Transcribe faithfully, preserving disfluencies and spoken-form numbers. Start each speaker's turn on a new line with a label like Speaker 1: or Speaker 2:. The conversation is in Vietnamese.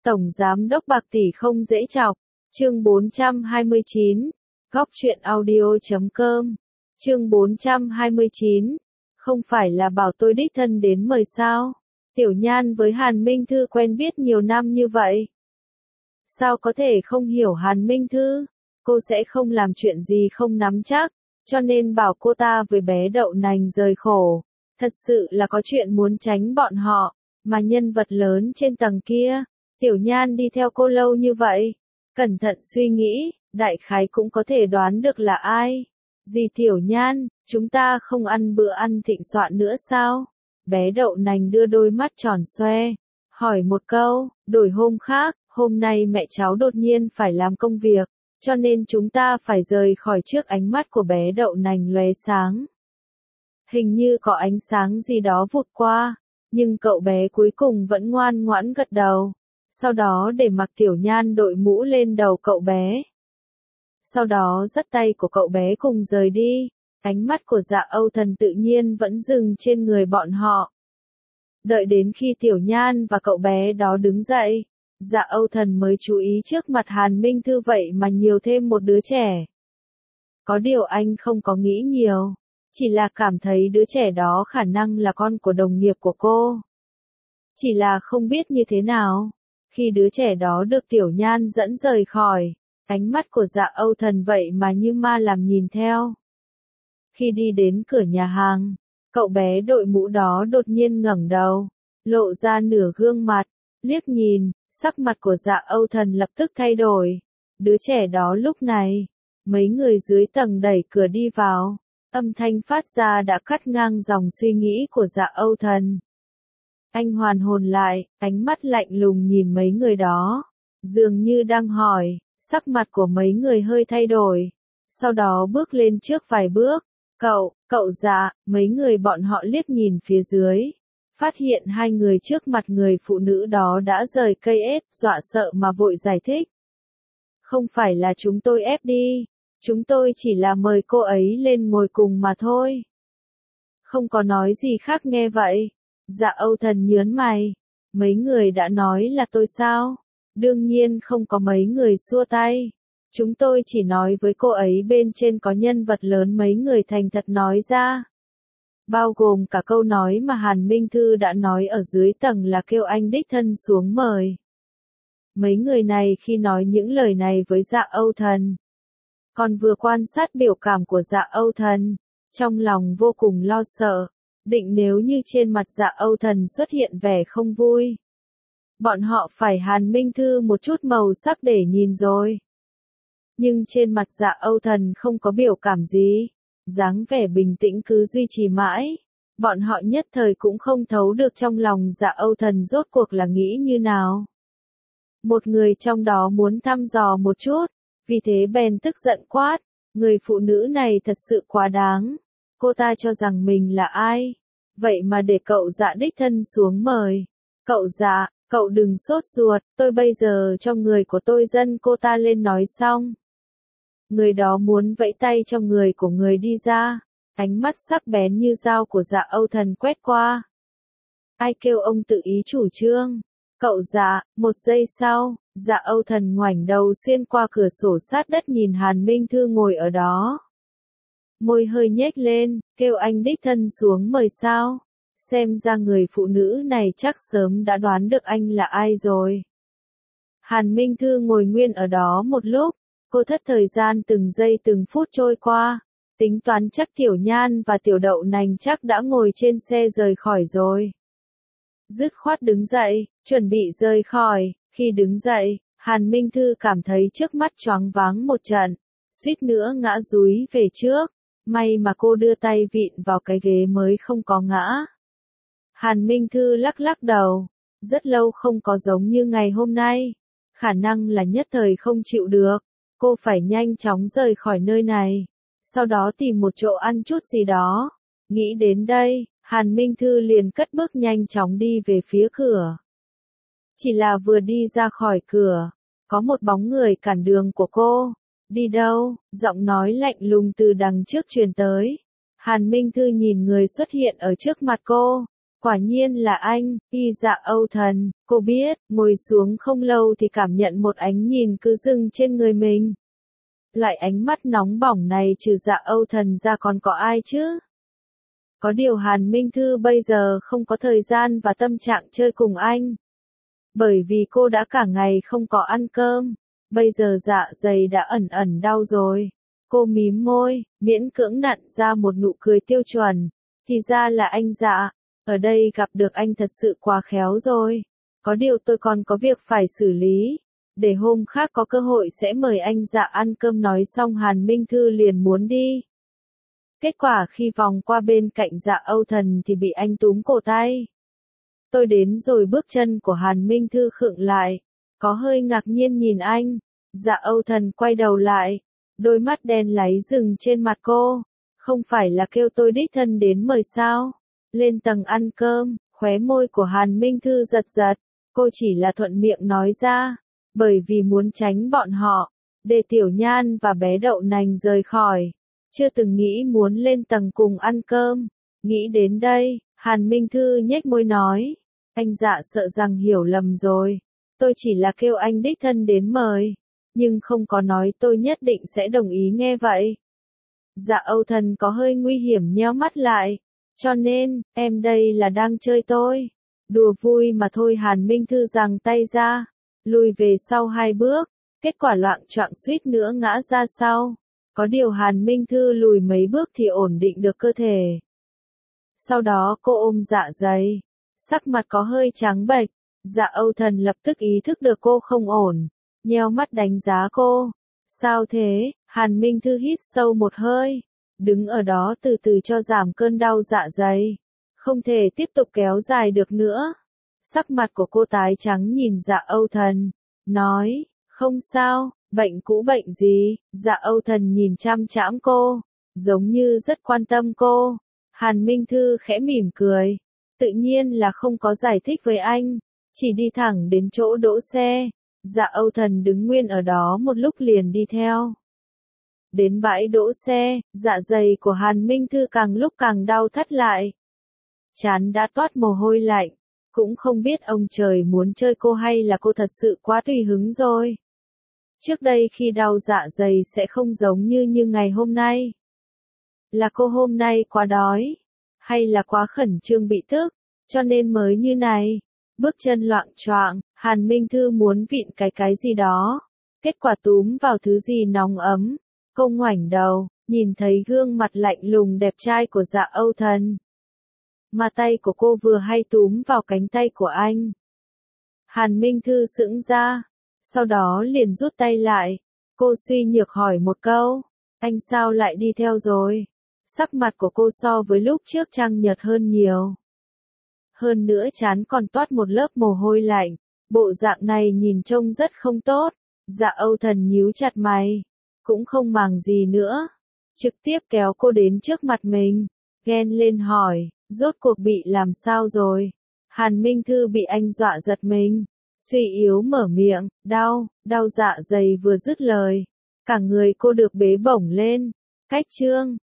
Speaker 1: Tổng Giám đốc bạc tỷ không dễ chọc. Chương bốn trăm hai mươi chín. Góc truyện audio chấm com. Chương bốn trăm hai mươi chín. Không phải là bảo tôi đích thân đến mời sao? Tiểu Nhan với Hàn Minh Thư quen biết nhiều năm như vậy. Sao có thể không hiểu Hàn Minh Thư? Cô sẽ không làm chuyện gì không nắm chắc, cho nên bảo cô ta với bé đậu nành rời khổ. Thật sự là có chuyện muốn tránh bọn họ, mà nhân vật lớn trên tầng kia. Tiểu Nhan đi theo cô lâu như vậy. Cẩn thận suy nghĩ, đại khái cũng có thể đoán được là ai. Dì Tiểu Nhan, chúng ta không ăn bữa ăn thịnh soạn nữa sao? Bé đậu nành đưa đôi mắt tròn xoe, hỏi một câu, đổi hôm khác, hôm nay mẹ cháu đột nhiên phải làm công việc, cho nên chúng ta phải rời khỏi trước. Ánh mắt của bé đậu nành lóe sáng. Hình như có ánh sáng gì đó vụt qua, nhưng cậu bé cuối cùng vẫn ngoan ngoãn gật đầu. Sau đó để mặc Tiểu Nhan đội mũ lên đầu cậu bé. Sau đó dắt tay của cậu bé cùng rời đi. Ánh mắt của Dạ Âu Thần tự nhiên vẫn dừng trên người bọn họ. Đợi đến khi Tiểu Nhan và cậu bé đó đứng dậy, Dạ Âu Thần mới chú ý trước mặt Hàn Minh Thư vậy mà nhiều thêm một đứa trẻ. Có điều anh không có nghĩ nhiều, chỉ là cảm thấy đứa trẻ đó khả năng là con của đồng nghiệp của cô. Chỉ là không biết như thế nào. Khi đứa trẻ đó được Tiểu Nhan dẫn rời khỏi, ánh mắt của Dạ Âu Thần vậy mà như ma làm nhìn theo. Khi đi đến cửa nhà hàng, cậu bé đội mũ đó đột nhiên ngẩng đầu, lộ ra nửa gương mặt, liếc nhìn, sắc mặt của Dạ Âu Thần lập tức thay đổi. Đứa trẻ đó lúc này, mấy người dưới tầng đẩy cửa đi vào, âm thanh phát ra đã cắt ngang dòng suy nghĩ của Dạ Âu Thần. Anh hoàn hồn lại, ánh mắt lạnh lùng nhìn mấy người đó, dường như đang hỏi. Sắc mặt của mấy người hơi thay đổi, sau đó bước lên trước vài bước. Cậu, cậu Dạ, mấy người bọn họ liếc nhìn phía dưới, phát hiện hai người trước mặt người phụ nữ đó đã rời cây ếch, dọa sợ mà vội giải thích. Không phải là chúng tôi ép đi, chúng tôi chỉ là mời cô ấy lên ngồi cùng mà thôi. Không có nói gì khác. Nghe vậy, Dạ Âu Thần nhớn mày, mấy người đã nói là tôi sao? Đương nhiên không có. Mấy người xua tay. Chúng tôi chỉ nói với cô ấy bên trên có nhân vật lớn. Mấy người thành thật nói ra. Bao gồm cả câu nói mà Hàn Minh Thư đã nói ở dưới tầng là kêu anh đích thân xuống mời. Mấy người này khi nói những lời này với Dạ Âu Thần, còn vừa quan sát biểu cảm của Dạ Âu Thần, trong lòng vô cùng lo sợ, định nếu như trên mặt Dạ Âu Thần xuất hiện vẻ không vui, bọn họ phải Hàn Minh Thư một chút màu sắc để nhìn rồi. Nhưng trên mặt Dạ Âu Thần không có biểu cảm gì, dáng vẻ bình tĩnh cứ duy trì mãi. Bọn họ nhất thời cũng không thấu được trong lòng Dạ Âu Thần rốt cuộc là nghĩ như nào. Một người trong đó muốn thăm dò một chút, vì thế bèn tức giận quát, người phụ nữ này thật sự quá đáng. Cô ta cho rằng mình là ai? Vậy mà để cậu Dạ đích thân xuống mời. Cậu Dạ, cậu đừng sốt ruột, tôi bây giờ cho người của tôi dẫn cô ta lên. Nói xong, người đó muốn vẫy tay cho người của người đi ra. Ánh mắt sắc bén như dao của Dạ Âu Thần quét qua. Ai kêu ông tự ý chủ trương? Cậu Dạ. Một giây sau, Dạ Âu Thần ngoảnh đầu xuyên qua cửa sổ sát đất nhìn Hàn Minh Thư ngồi ở đó. Môi hơi nhếch lên, kêu anh đích thân xuống mời sao? Xem ra người phụ nữ này chắc sớm đã đoán được anh là ai rồi. Hàn Minh Thư ngồi nguyên ở đó một lúc, cô thất thời gian từng giây từng phút trôi qua, tính toán chắc Tiểu Nhan và Tiểu Đậu Nành chắc đã ngồi trên xe rời khỏi rồi. Dứt khoát đứng dậy, chuẩn bị rời khỏi. Khi đứng dậy, Hàn Minh Thư cảm thấy trước mắt choáng váng một trận, suýt nữa ngã dúi về trước. May mà cô đưa tay vịn vào cái ghế mới không có ngã. Hàn Minh Thư lắc lắc đầu, rất lâu không có giống như ngày hôm nay. Khả năng là nhất thời không chịu được, cô phải nhanh chóng rời khỏi nơi này, sau đó tìm một chỗ ăn chút gì đó. Nghĩ đến đây, Hàn Minh Thư liền cất bước nhanh chóng đi về phía cửa. Chỉ là vừa đi ra khỏi cửa, có một bóng người cản đường của cô. Đi đâu? Giọng nói lạnh lùng từ đằng trước truyền tới. Hàn Minh Thư nhìn người xuất hiện ở trước mặt cô, Quả nhiên là anh, Y Dạ Âu Thần, cô biết, ngồi xuống không lâu thì cảm nhận một ánh nhìn cứ dừng trên người mình. Loại ánh mắt nóng bỏng này trừ Dạ Âu Thần ra còn có ai chứ? Có điều Hàn Minh Thư bây giờ không có thời gian và tâm trạng chơi cùng anh. Bởi vì cô đã cả ngày không có ăn cơm, bây giờ dạ dày đã ẩn ẩn đau rồi. Cô mím môi, miễn cưỡng nặn ra một nụ cười tiêu chuẩn. Thì ra là anh Dạ, ở đây gặp được anh thật sự quá khéo rồi. Có điều tôi còn có việc phải xử lý. Để hôm khác có cơ hội sẽ mời anh Dạ ăn cơm. Nói xong Hàn Minh Thư liền muốn đi. Kết quả khi vòng qua bên cạnh Dạ Âu Thần thì bị anh túm cổ tay. Tôi đến rồi. Bước chân của Hàn Minh Thư khựng lại, có hơi ngạc nhiên nhìn anh. Dạ Âu Thần quay đầu lại, đôi mắt đen láy dừng trên mặt cô. Không phải là kêu tôi đích thân đến mời sao? Lên tầng ăn cơm, khóe môi của Hàn Minh Thư giật giật. Cô chỉ là thuận miệng nói ra, bởi vì muốn tránh bọn họ, để Tiểu Nhan và bé Đậu Nành rời khỏi. Chưa từng nghĩ muốn lên tầng cùng ăn cơm. Nghĩ đến đây, Hàn Minh Thư nhếch môi nói. Anh Dạ sợ rằng hiểu lầm rồi. Tôi chỉ là kêu anh đích thân đến mời. Nhưng không có nói tôi nhất định sẽ đồng ý nghe vậy. Dạ Âu Thần có hơi nguy hiểm nheo mắt lại. Cho nên, em đây là đang chơi tôi. Đùa vui mà thôi. Hàn Minh Thư giằng tay ra, lùi về sau hai bước. Kết quả loạng choạng suýt nữa ngã ra sau. Có điều Hàn Minh Thư lùi mấy bước thì ổn định được cơ thể. Sau đó cô ôm dạ dày, sắc mặt có hơi trắng bệch. Dạ Âu Thần lập tức ý thức được cô không ổn, nheo mắt đánh giá cô. Sao thế? Hàn Minh Thư hít sâu một hơi, đứng ở đó từ từ cho giảm cơn đau dạ dày. Không thể tiếp tục kéo dài được nữa. Sắc mặt của cô tái trắng nhìn Dạ Âu Thần, nói, không sao, bệnh cũ bệnh gì? Dạ Âu Thần nhìn chăm chăm cô, giống như rất quan tâm cô. Hàn Minh Thư khẽ mỉm cười, tự nhiên là không có giải thích với anh, chỉ đi thẳng đến chỗ đỗ xe. Dạ Âu Thần đứng nguyên ở đó một lúc liền đi theo. Đến bãi đỗ xe, dạ dày của Hàn Minh Thư càng lúc càng đau thắt lại. Trán đã toát mồ hôi lạnh, cũng không biết ông trời muốn chơi cô hay là cô thật sự quá tùy hứng rồi. Trước đây khi đau dạ dày sẽ không giống như như ngày hôm nay. Là cô hôm nay quá đói, hay là quá khẩn trương bị tức, cho nên mới như này. Bước chân loạng choạng, Hàn Minh Thư muốn vịn cái cái gì đó. Kết quả túm vào thứ gì nóng ấm. Cô ngoảnh đầu, nhìn thấy gương mặt lạnh lùng đẹp trai của Dạ Âu Thần. Mà tay của cô vừa hay túm vào cánh tay của anh. Hàn Minh Thư sững ra, sau đó liền rút tay lại. Cô suy nhược hỏi một câu, anh sao lại đi theo rồi? Sắc mặt của cô so với lúc trước trăng nhợt hơn nhiều. Hơn nữa trán còn toát một lớp mồ hôi lạnh, bộ dạng này nhìn trông rất không tốt. Dạ Âu Thần nhíu chặt mày, cũng không màng gì nữa, trực tiếp kéo cô đến trước mặt mình, ghen lên hỏi, rốt cuộc bị làm sao rồi? Hàn Minh Thư bị anh dọa giật mình, suy yếu mở miệng, đau, đau dạ dày vừa dứt lời, cả người cô được bế bổng lên, cách chương